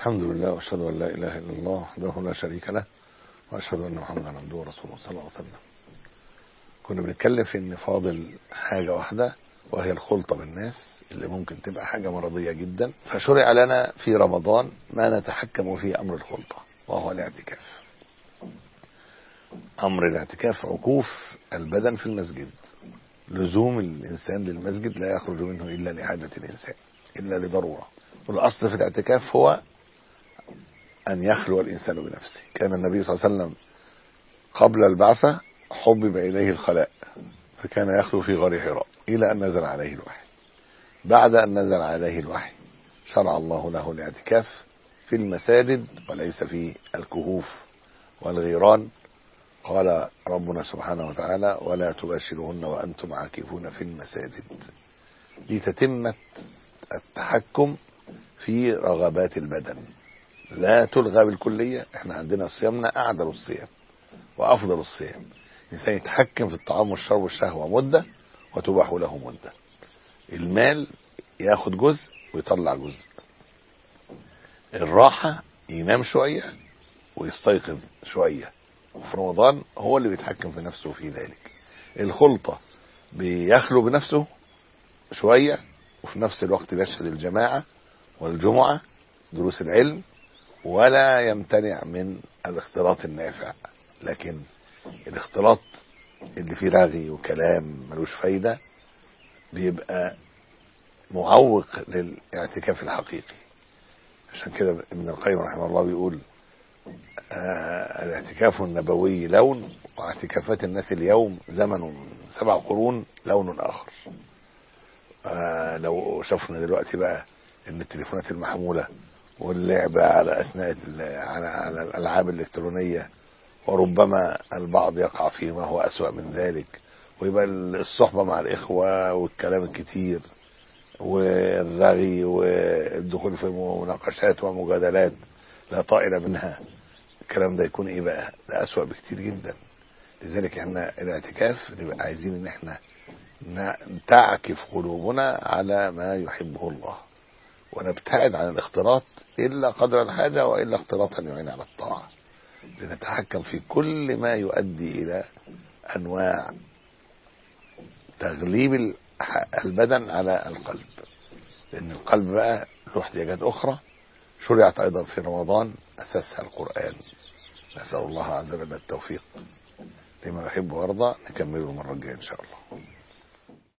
الحمد لله واشهد ان لا اله الا الله وحده لا شريك له واشهد ان محمدا عبده ورسوله صلى الله عليه وسلم. كنا بنتكلم في ان فاضل حاجه واحده وهي الخلطه بالناس اللي ممكن تبقى حاجه مرضيه جدا، فشرع لنا في رمضان ما نتحكم فيه امر الخلطه وهو الاعتكاف. امر الاعتكاف عكوف البدن في المسجد، لزوم الانسان للمسجد لا يخرج منه الا لحاجه الانسان الا لضروره. والاصل في الاعتكاف هو أن يخلو الإنسان بنفسه. كان النبي صلى الله عليه وسلم قبل البعثة حبب إليه الخلاء، فكان يخلو في غار حراء إلى أن نزل عليه الوحي. بعد أن نزل عليه الوحي شرع الله له الاعتكاف في المساجد وليس في الكهوف والغيران. قال ربنا سبحانه وتعالى: ولا تباشرهن وأنتم عاكفون في المساجد، لتتمة التحكم في رغبات البدن، لا تلغى بالكلية. احنا عندنا صيامنا أعدل الصيام وأفضل الصيام، الإنسان يتحكم في الطعام والشرب والشهوة مدة وتباح له مدة. المال ياخد جزء ويطلع جزء. الراحة ينام شوية ويستيقظ شوية، وفي رمضان هو اللي بيتحكم في نفسه في ذلك. الخلطة بيخلو بنفسه شوية وفي نفس الوقت بيشهد الجماعة والجمعة دروس العلم، ولا يمتنع من الاختلاط النافع. لكن الاختلاط اللي فيه رغي وكلام ملوش فايدة بيبقى معوق للاعتكاف الحقيقي. عشان كده ابن القيم رحمه الله بيقول: الاعتكاف النبوي لون، واعتكافات الناس اليوم زمن 7 قرون لون آخر. لو شفنا دلوقتي بقى ان التليفونات المحمولة واللعبة على أثناء على الألعاب الإلكترونية، وربما البعض يقع فيما هو أسوأ من ذلك، ويبقى الصحبة مع الإخوة والكلام الكتير والرغي والدخول في مناقشات ومجادلات لا طائل منها. الكلام ده يكون إيه بقى؟ ده أسوأ بكتير جدا. لذلك احنا الاعتكاف نبقى عايزين ان احنا تعكف قلوبنا على ما يحبه الله، ونبتعد عن الاختلاط إلا قدر الحاجة، وإلا اختلاطا يعين على الطاعة، لنتحكم في كل ما يؤدي إلى أنواع تغليب البدن على القلب. لأن القلب بقى له احتياجات أخرى شرعت أيضا في رمضان، أساسها القرآن. نسأل الله عز وجل التوفيق لما يحب ويرضى. نكمله المرة الجاية إن شاء الله.